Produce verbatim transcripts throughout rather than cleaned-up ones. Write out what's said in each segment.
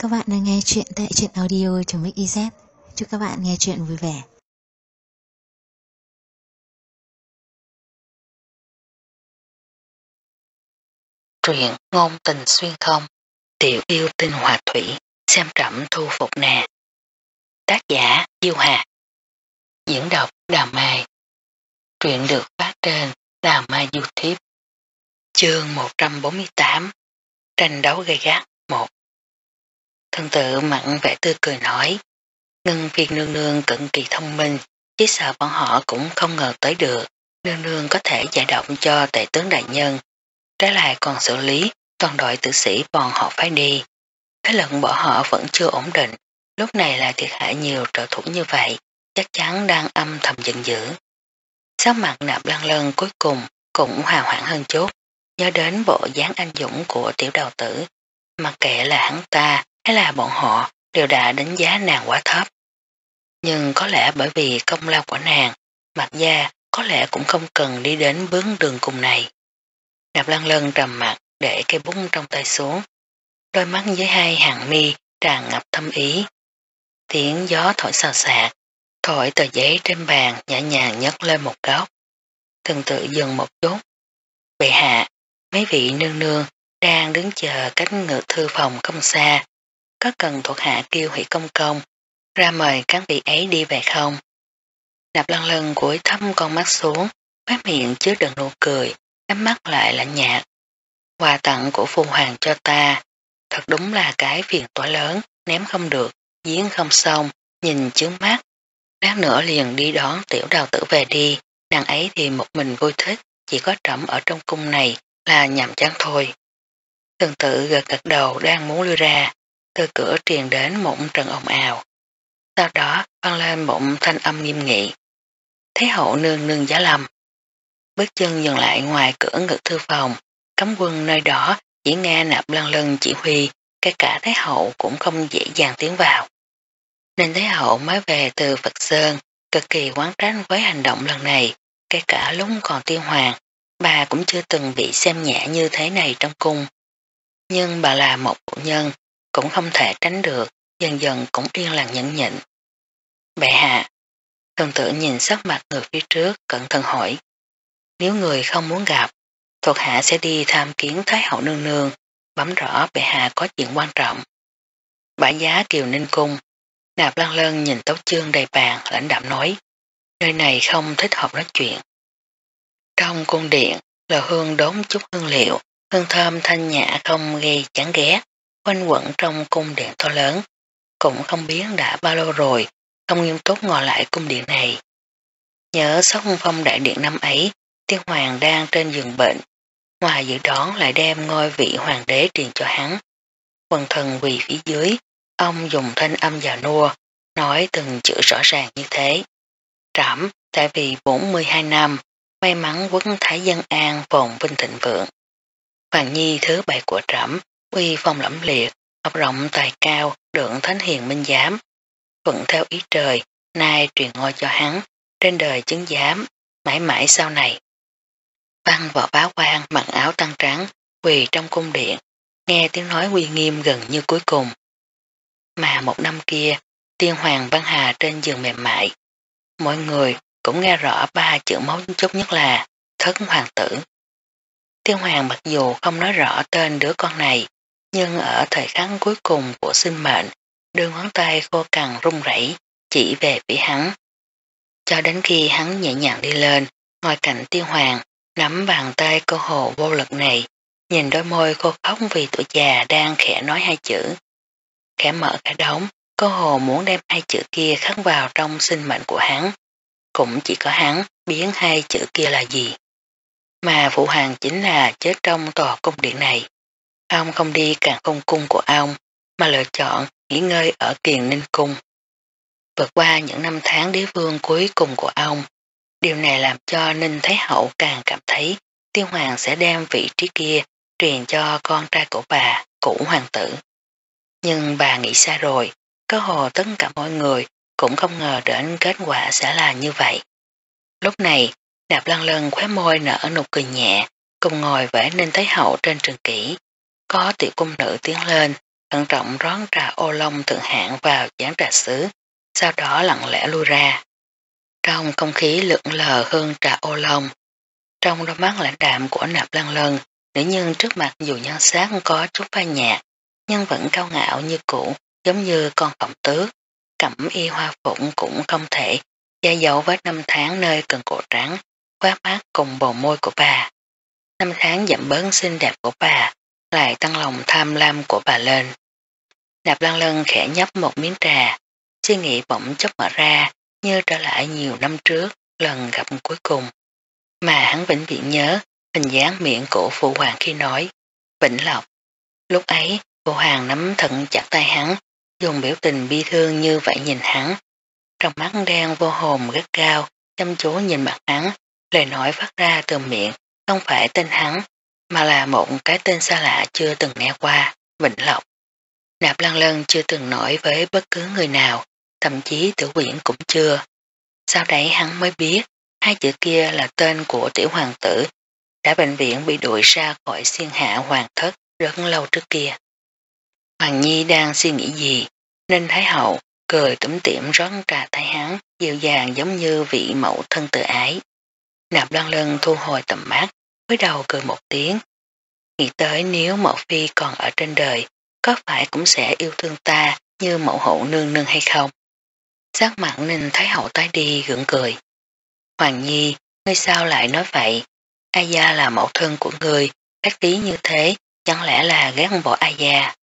các bạn đang nghe chuyện tại truyện audio.mixyz. Chúc các bạn nghe chuyện vui vẻ. Truyện ngôn tình xuyên không, tiểu yêu tinh hòa thủy, xem trẫm thu phục nè. Tác giả Diêu Hà. Diễn đọc Đào Mai. Truyện được phát trên Đào Mai YouTube. Chương một trăm bốn mươi tám. Tranh đấu gay gắt một. Thân tự mặn vẻ tươi cười nói, Ngân Phiên nương nương cực kỳ thông minh, chỉ sợ bọn họ cũng không ngờ tới được. Nương nương có thể giải động cho tể tướng đại nhân, trái lại còn xử lý toàn đội tử sĩ bọn họ phải đi. Thế lần bỏ họ vẫn chưa ổn định, lúc này là thiệt hại nhiều trợ thủ như vậy, chắc chắn đang âm thầm giận dữ. Sắc mặt Nạp Lăng Lân cuối cùng cũng hòa hoãn hơn chút, nhớ đến bộ dáng anh dũng của tiểu đầu tử, mặc kệ là hắn ta hay là bọn họ đều đã đánh giá nàng quá thấp. Nhưng có lẽ bởi vì công lao của nàng, Mạc Gia có lẽ cũng không cần đi đến bước đường cùng này. Nạp Lăng Lân trầm mặt để cây bút trong tay xuống, đôi mắt với hai hàng mi tràn ngập thâm ý. Tiếng gió thổi xào xạc, thổi tờ giấy trên bàn nhẹ nhàng nhấc lên một góc. Thần tự dừng một chút. Bệ hạ, mấy vị nương nương đang đứng chờ cách ngự thư phòng không xa, có cần thuộc hạ kêu Hỷ Công Công ra mời các vị ấy đi về không? Nạp Lăng Lân cúi thấp con mắt xuống, khóe miệng chứa đựng nụ cười, ánh mắt lại lạnh nhạt. Quà tặng của phu hoàng cho ta, thật đúng là cái phiền toái lớn, ném không được, giếng không xong, nhìn chướng mắt. Lát nữa liền đi đón tiểu đào tử về đi, nàng ấy thì một mình vui thích, chỉ có trẫm ở trong cung này là nhàm chán thôi. Từng tự gật gật đầu đang muốn lui ra, từ cửa truyền đến một trận ồn ào. Sau đó vang lên một thanh âm nghiêm nghị. Thái hậu nương nương giá lâm. Bước chân dừng lại ngoài cửa ngự thư phòng, cấm quân nơi đó chỉ nghe Nạp Lăng Lân chỉ huy, kể cả Thái hậu cũng không dễ dàng tiến vào. Nên Thái hậu mới về từ Phật Sơn, cực kỳ quán trách với hành động lần này, kể cả lúc còn tiên hoàng, bà cũng chưa từng bị xem nhẹ như thế này trong cung. Nhưng bà là một phụ nhân, cũng không thể tránh được, dần dần cũng yên lặng nhẫn nhịn. Bệ hạ, thần tử nhìn sắc mặt người phía trước, cẩn thận hỏi. Nếu người không muốn gặp, thuộc hạ sẽ đi tham kiến Thái hậu nương nương, bấm rõ bệ hạ có chuyện quan trọng. Bả giá Kiều Ninh Cung. Nạp Lăng Lân nhìn tấu chương đầy bàn, lãnh đạm nói, nơi này không thích hợp nói chuyện. Trong cung điện, lò hương đốn chút hương liệu, hương thơm thanh nhã không gây chán ghét, quanh quẩn trong cung điện to lớn. Cũng không biết đã bao lâu rồi, không nghiêm túc ngồi lại cung điện này. Nhớ sóc phong đại điện năm ấy, tiên hoàng đang trên giường bệnh, ngoài dự đoán lại đem ngôi vị hoàng đế truyền cho hắn. Quần thần quỳ phía dưới, ông dùng thanh âm già nua, nói từng chữ rõ ràng như thế. Trẫm tại vì bốn mươi hai năm, may mắn quốc thái dân an phồn vinh thịnh vượng. Hoàng nhi thứ bảy của trẫm, uy phong lẫm liệt, học rộng tài cao, được thánh hiền minh giám. Vẫn theo ý trời, nay truyền ngôi cho hắn, trên đời chứng giám, mãi mãi sau này. Văn võ bá quan mặc áo tăng trắng, quỳ trong cung điện, nghe tiếng nói uy nghiêm gần như cuối cùng. Mà một năm kia, tiên hoàng băng hà trên giường mềm mại. Mọi người cũng nghe rõ ba chữ mấu chốt nhất là thất hoàng tử. Tiên hoàng mặc dù không nói rõ tên đứa con này, nhưng ở thời khắc cuối cùng của sinh mệnh, đưa ngón tay khô cằn run rẩy chỉ về phía hắn. Cho đến khi hắn nhẹ nhàng đi lên, ngồi cạnh tiên hoàng, nắm bàn tay cô hồ vô lực này, nhìn đôi môi khô khóc vì tuổi già đang khẽ nói hai chữ. Khẽ mở cả đống, cô hồ muốn đem hai chữ kia khắc vào trong sinh mệnh của hắn. Cũng chỉ có hắn biến hai chữ kia là gì. Mà phụ hoàng chính là chết trong tòa cung điện này. Ông không đi càng không cung của ông, mà lựa chọn nghỉ ngơi ở Kiền Ninh Cung. Vượt qua những năm tháng đế vương cuối cùng của ông, điều này làm cho Ninh Thái Hậu càng cảm thấy tiên hoàng sẽ đem vị trí kia truyền cho con trai của bà, cũ hoàng tử. Nhưng bà nghĩ xa rồi, có hồ tất cả mọi người cũng không ngờ đến kết quả sẽ là như vậy. Lúc này, Nạp Lăng Lân khóe môi nở nụ cười nhẹ, cùng ngồi với Ninh Thái Hậu trên trường kỷ. Có tiểu cung nữ tiến lên, thận trọng rón trà ô long thượng hạng vào chén trà sứ, sau đó lặng lẽ lui ra. Trong không khí lượn lờ hương trà ô long, trong đôi mắt lãnh đạm của Nạp Lan Lân, nữ nhân trước mặt dù nhan sắc có chút phai nhạt, nhưng vẫn cao ngạo như cũ, giống như con khổng tước. Cẩm y hoa phụng cũng không thể che giấu vết năm tháng nơi cần cổ trắng, khóe mắt cùng bờ môi của bà. Năm tháng giảm bớt xinh đẹp của bà, lại tăng lòng tham lam của bà lên. Nạp Lan Lân khẽ nhấp một miếng trà, suy nghĩ bỗng chốc mở ra, như trở lại nhiều năm trước, lần gặp cuối cùng. Mà hắn vĩnh viễn nhớ hình dáng miệng của Phụ Hoàng khi nói, Vĩnh Lộc. Lúc ấy, Phụ Hoàng nắm thận chặt tay hắn, dùng biểu tình bi thương như vậy nhìn hắn. Trong mắt đen vô hồn rất cao, chăm chú nhìn mặt hắn, lời nói phát ra từ miệng, không phải tên hắn, mà là một cái tên xa lạ chưa từng nghe qua, Vĩnh Lộc. Nạp Lan Lân chưa từng nói với bất cứ người nào, thậm chí Tử Quyển cũng chưa. Sau đấy hắn mới biết, hai chữ kia là tên của tiểu hoàng tử, đã bệnh viện bị đuổi ra khỏi Xiên Hạ Hoàng thất rất lâu trước kia. Hoàng Nhi đang suy nghĩ gì, nên Thái Hậu cười tủm tỉm rót trà tay hắn, dịu dàng giống như vị mẫu thân tự ái. Nạp Lan Lân thu hồi tầm mắt, cúi đầu cười một tiếng. Nghĩ tới nếu mẫu phi còn ở trên đời, có phải cũng sẽ yêu thương ta như mẫu hậu nương nương hay không? Sắc mặt Ninh Thái Hậu tái đi gượng cười. Hoàng Nhi, ngươi sao lại nói vậy? A Gia là mẫu thân của ngươi, cách tí như thế, chẳng lẽ là ghét bỏ A Gia?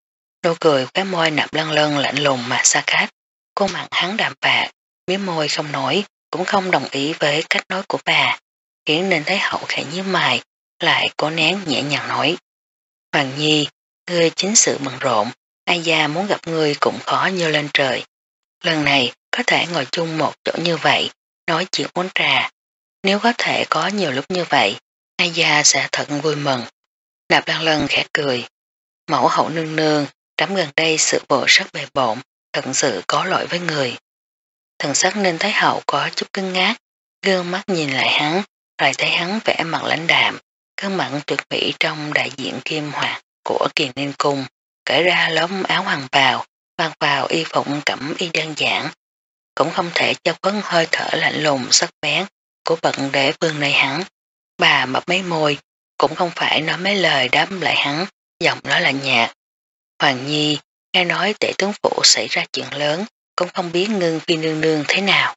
Nụ cười khóe môi Nạp Lan Lân lạnh lùng mà xa cách, khuôn mặt hắn đạm bạc, miếng môi không nổi, cũng không đồng ý với cách nói của bà, khiến Ninh Thái Hậu khẽ nhíu mày, lại cố nén nhẹ nhàng nói. Hoàng Nhi, ngươi chính sự bận rộn, A Gia muốn gặp ngươi cũng khó như lên trời. Lần này có thể ngồi chung một chỗ như vậy, nói chuyện uống trà. Nếu có thể có nhiều lúc như vậy, A Gia sẽ thật vui mừng. Nạp Lan Lân khẽ cười. Mẫu hậu nương nương, trẫm gần đây sự bộ rất bề bộn, thật sự có lỗi với người. Thần sắc Ninh Thái Hậu có chút cứng ngát, gương mắt nhìn lại hắn, rồi thấy hắn vẻ mặt lãnh đạm, cơn mặn tuyệt mỹ trong đại diện kim hoạt của Kiền Ninh Cung, cởi ra lớp áo hoàng bào, mặc vào y phục cẩm y đơn giản, cũng không thể cho phấn hơi thở lạnh lùng sắc bén của bậc đế vương nơi hắn. Bà mập mấy môi, cũng không phải nói mấy lời đáp lại hắn, giọng nói là nhạt. Hoàng Nhi, nghe nói tể tướng phủ xảy ra chuyện lớn, cũng không biết Ngưng Phi nương nương thế nào.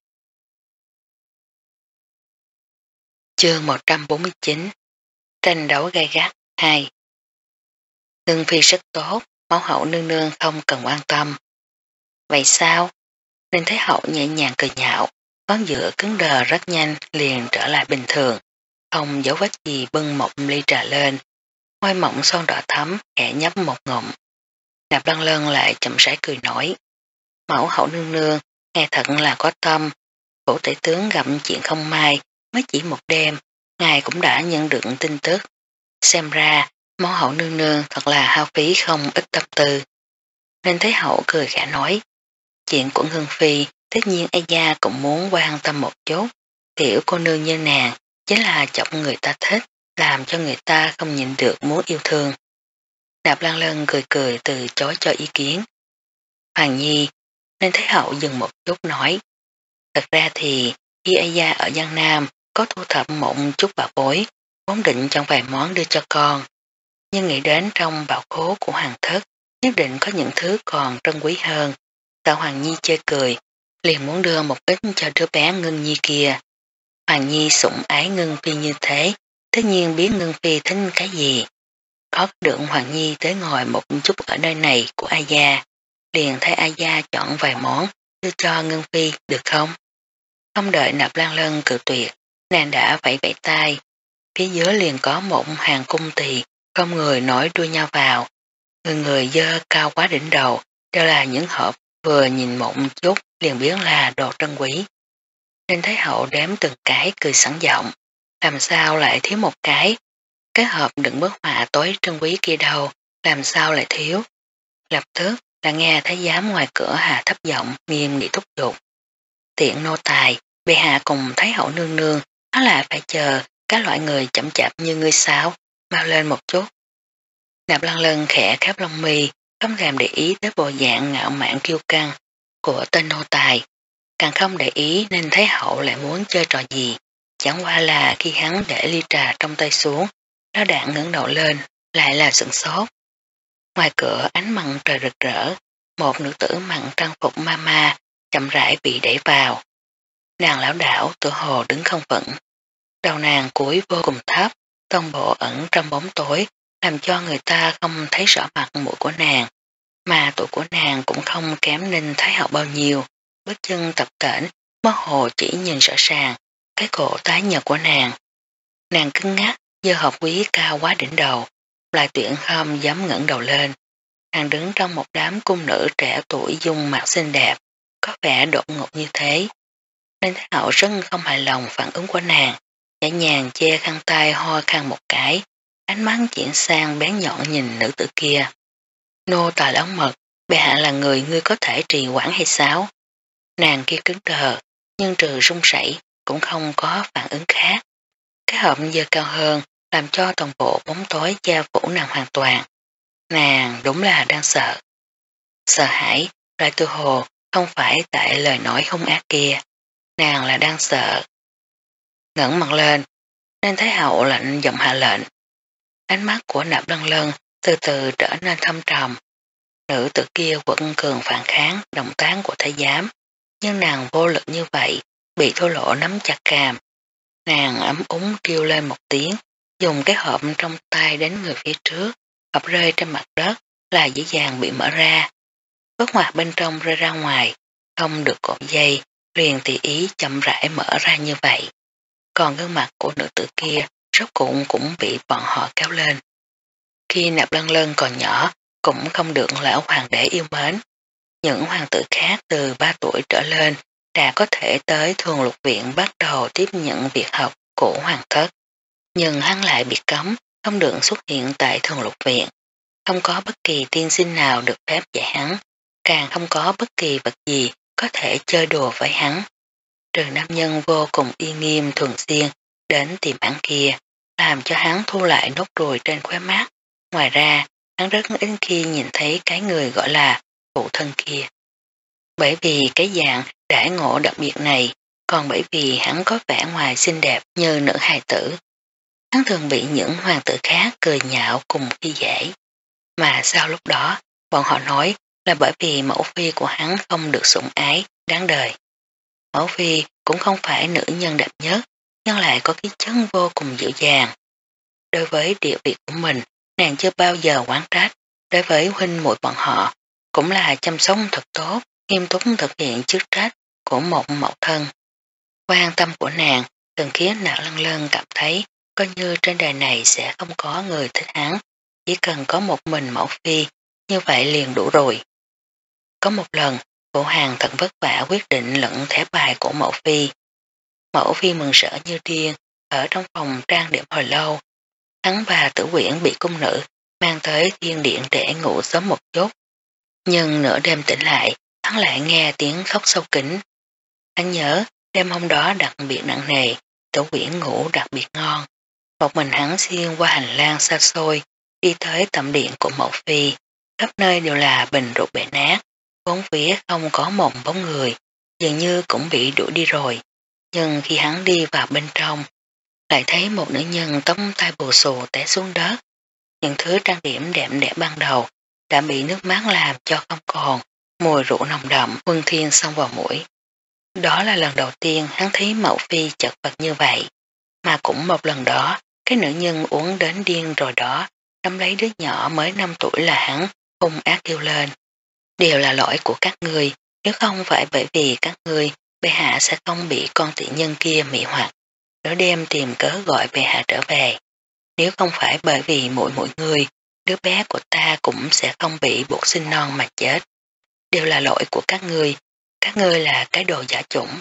Chương một trăm bốn mươi chín Tranh đấu gay gắt hai. Ngưng Phi rất tốt, mẫu hậu nương nương không cần quan tâm. Vậy sao? Ninh Thái Hậu nhẹ nhàng cười nhạo, ngón giữa cứng đờ rất nhanh liền trở lại bình thường, không dấu vết gì bưng một ly trà lên, môi mỏng son đỏ thắm, khẽ nhấp một ngụm. Nạp Lan Lân lại chậm rãi cười nói, mẫu hậu nương nương, nghe thật là có tâm, phủ tể tướng gặp chuyện không may, mới chỉ một đêm, ngài cũng đã nhận được tin tức. Xem ra, mẫu hậu nương nương thật là hao phí không ít tâm tư. Nên Thái Hậu cười khẽ nói, chuyện của Ngưng Phi, tất nhiên A Gia cũng muốn quan tâm một chút, tiểu cô nương như nàng, chính là chọc người ta thích, làm cho người ta không nhịn được muốn yêu thương. Nạp Lan Lân cười cười từ chối cho ý kiến. Hoàng Nhi, nên Thái Hậu dừng một chút nói, thật ra thì khi A Gia ở Giang Nam có thu thập một chút bảo bối, vốn định chọn vài món đưa cho con, nhưng nghĩ đến trong bảo khố của hoàng thất nhất định có những thứ còn trân quý hơn. Tạ Hoàng Nhi chê cười, liền muốn đưa một ít cho đứa bé Ngưng Nhi kia. Hoàng Nhi sủng ái Ngưng Phi như thế, tất nhiên biết Ngưng Phi thích cái gì. Khó được Hoàng Nhi tới ngồi một chút ở nơi này của A Gia, liền thấy A Gia chọn vài món đưa cho Ngưng Phi được không? Không đợi Nạp Lan Lân cự tuyệt, nàng đã vẫy vẫy tay, phía dưới liền có một hàng cung tỳ không người nổi đuôi nhau vào, người người dơ cao quá đỉnh đầu, đều là những hộp vừa nhìn một chút liền biết là đồ trân quý. Nên Thái Hậu đếm từng cái cười sẵn giọng, làm sao lại thiếu một cái, cái hộp đựng bức họa tối trân quý kia đâu, làm sao lại thiếu. Lập tức là nghe Thái giám ngoài cửa hạ thấp giọng nghiêm nghị thúc giục. Tiện nô tài, bệ hạ cùng Thái Hậu nương nương, nó lại phải chờ các loại người chậm chạp như ngươi sao, mau lên một chút. Nạp Lan Lân khẽ khép lông mi, không thèm để ý tới bộ dạng ngạo mạn kiêu căng của tên nô tài, càng không để ý nên Thái Hậu lại muốn chơi trò gì. Chẳng qua là khi hắn để ly trà trong tay xuống, nó đạn ngẩng đầu lên, lại là sửng sốt. Ngoài cửa ánh mặt trời rực rỡ, một nữ tử mặc trang phục mama chậm rãi bị đẩy vào. Nàng lão đảo tự hồ đứng không vững. Đầu nàng cúi vô cùng thấp, toàn bộ ẩn trong bóng tối, làm cho người ta không thấy rõ mặt mũi của nàng, mà tuổi của nàng cũng không kém Ninh Thái Hậu bao nhiêu. Bước chân tập tễnh, mơ hồ chỉ nhìn rõ ràng cái cổ tái nhợt của nàng. Nàng cứng ngắc, giơ hộp quý cao quá đỉnh đầu, lại tuyển không dám ngẩng đầu lên. Nàng đứng trong một đám cung nữ trẻ tuổi dung mặt xinh đẹp, có vẻ đột ngột như thế. Nên Thái Hậu rất không hài lòng phản ứng của nàng, nhẹ nhàng che khăn tay ho khăn một cái, ánh mắt chuyển sang bén nhọn nhìn nữ tử kia. Nô tà lão mật, bệ hạ là người ngươi có thể trì quản hay sao? Nàng kia cứng đờ, nhưng trừ run rẩy cũng không có phản ứng khác. Cái hộp giờ cao hơn, làm cho toàn bộ bóng tối che phủ nàng hoàn toàn. Nàng đúng là đang sợ. Sợ hãi, lại tự hồ, không phải tại lời nói hung ác kia. Nàng là đang sợ. Ngẩng mặt lên, nên Thái Hậu lạnh giọng hạ lệnh. Ánh mắt của Nạp Lân Lân từ từ trở nên thâm trầm. Nữ tử kia quận cường phản kháng động tác của thái giám, nhưng nàng vô lực như vậy, bị thô lỗ nắm chặt càm. Nàng ấm úng kêu lên một tiếng, dùng cái hộp trong tay đến người phía trước, hộp rơi trên mặt đất là dễ dàng bị mở ra. Bất hoạt bên trong rơi ra ngoài, không được cột dây, liền tùy ý chậm rãi mở ra như vậy. Còn gương mặt của nữ tử kia rốt cuộc cũng bị bọn họ kéo lên. Khi Nạp Lân Lân còn nhỏ, cũng không được lão hoàng đế yêu mến. Những hoàng tử khác từ ba tuổi trở lên đã có thể tới thường lục viện bắt đầu tiếp nhận việc học của hoàng thất. Nhưng hắn lại bị cấm, không được xuất hiện tại thường lục viện. Không có bất kỳ tiên sinh nào được phép dạy hắn, càng không có bất kỳ vật gì có thể chơi đùa với hắn. Trừ nam nhân vô cùng uy nghiêm thường xuyên đến tìm hắn kia, làm cho hắn thu lại nốt ruồi trên khóe mắt. Ngoài ra, hắn rất ít khi nhìn thấy cái người gọi là phụ thân kia. Bởi vì cái dạng đãi ngộ đặc biệt này, còn bởi vì hắn có vẻ ngoài xinh đẹp như nữ hài tử. Hắn thường bị những hoàng tử khác cười nhạo cùng khi dễ. Mà sau lúc đó, bọn họ nói là bởi vì mẫu phi của hắn không được sủng ái, đáng đời. Mẫu phi cũng không phải nữ nhân đẹp nhất, nhưng lại có cái chân vô cùng dịu dàng. Đối với địa vị của mình, nàng chưa bao giờ quán trách. Đối với huynh muội bọn họ, cũng là chăm sóc thật tốt, nghiêm túc thực hiện chức trách của một mẫu thân. Quan tâm của nàng từng khiến Nạp Lân Lân cảm thấy coi như trên đời này sẽ không có người thích hắn, chỉ cần có một mình mẫu phi, như vậy liền đủ rồi. Có một lần, phụ hoàng thật vất vả quyết định lẫn thẻ bài của mẫu phi. Mẫu phi mừng rỡ như điên, ở trong phòng trang điểm hồi lâu. Hắn và Tử Quyển bị cung nữ mang tới thiên điện để ngủ sớm một chút. Nhưng nửa đêm tỉnh lại, hắn lại nghe tiếng khóc sâu kín. Hắn nhớ đêm hôm đó đặc biệt nặng nề, Tử Quyển ngủ đặc biệt ngon. Một mình hắn xuyên qua hành lang xa xôi, đi tới tầm điện của mẫu phi. Khắp nơi đều là bình rượu bể nát, bốn phía không có một bóng người, dường như cũng bị đuổi đi rồi. Nhưng khi hắn đi vào bên trong, lại thấy một nữ nhân tóc tai bù xù té xuống đất. Những thứ trang điểm đẹp đẽ ban đầu đã bị nước mắt làm cho không còn, mùi rượu nồng đậm huân thiên xông vào mũi. Đó là lần đầu tiên hắn thấy mẫu phi chật vật như vậy, mà cũng một lần đó, cái nữ nhân uống đến điên rồi đó, nắm lấy đứa nhỏ mới năm tuổi là hắn, hung ác kêu lên. Đều là lỗi của các ngươi, nếu không phải bởi vì các ngươi, bệ hạ sẽ không bị con tiện nhân kia mị hoặc. Nửa đêm tìm cớ gọi bệ hạ trở về. Nếu không phải bởi vì mỗi mỗi người, đứa bé của ta cũng sẽ không bị buộc sinh non mà chết. Đều là lỗi của các ngươi, các ngươi là cái đồ giả chủng.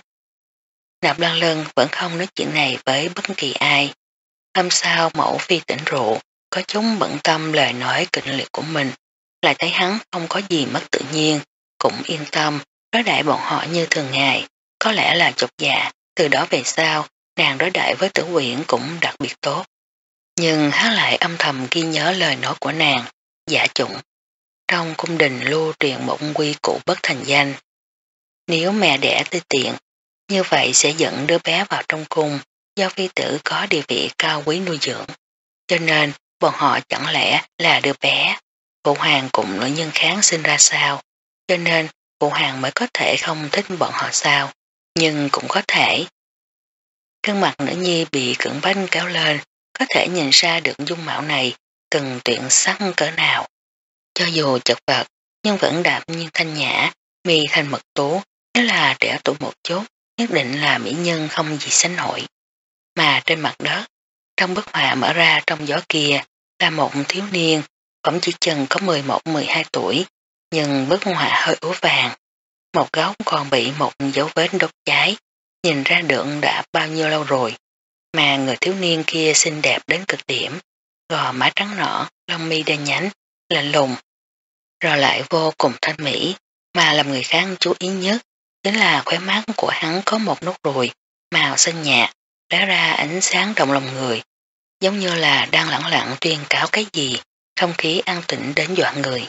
Nạp Lân Lân vẫn không nói chuyện này với bất kỳ ai. Hôm sau mẫu phi tỉnh rượu, có chúng bận tâm lời nói kịch liệt của mình, lại thấy hắn không có gì mất tự nhiên, cũng yên tâm, đối đãi bọn họ như thường ngày, có lẽ là chột dạ, từ đó về sau, nàng đối đãi với Tử Quyển cũng đặc biệt tốt. Nhưng hắn lại âm thầm ghi nhớ lời nói của nàng, giả chủng. trong cung đình lưu truyền một quy củ bất thành danh. Nếu mẹ đẻ tươi tiện, như vậy sẽ dẫn đứa bé vào trong cung, do phi tử có địa vị cao quý nuôi dưỡng. Cho nên, bọn họ chẳng lẽ là đứa bé. Phụ hoàng cùng nữ nhân kháng sinh ra sao, cho nên phụ hoàng mới có thể không thích bọn họ sao, nhưng cũng có thể. Gương mặt nữ nhi bị cưỡng bách kéo lên, có thể nhìn ra được dung mạo này từng tuyển sắc cỡ nào. Cho dù chật vật, nhưng vẫn đạm nhưng thanh nhã, mi thành mật tú, nếu là trẻ tuổi một chút, nhất định là mỹ nhân không gì sánh nổi. Mà trên mặt đất, trong bức họa mở ra trong gió kia, là một thiếu niên, cũng chỉ chừng có mười một mười hai tuổi, nhưng bức họa hơi úa vàng. Một góc còn bị một dấu vết đốt cháy, nhìn ra được đã bao nhiêu lâu rồi. Mà người thiếu niên kia xinh đẹp đến cực điểm, gò má trắng nõn, lông mi đen nhánh, lạnh lùng, rồi lại vô cùng thanh mỹ, mà làm người khác chú ý nhất chính là khóe mắt của hắn có một nốt ruồi màu xanh nhạt, lóe ra ánh sáng động lòng người, giống như là đang lẳng lặng tuyên cáo cái gì, không khí an tĩnh đến dọa người.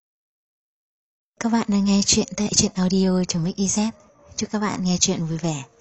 Các bạn đang nghe chuyện tại truyện audio.mixyz. Chúc các bạn nghe chuyện vui vẻ.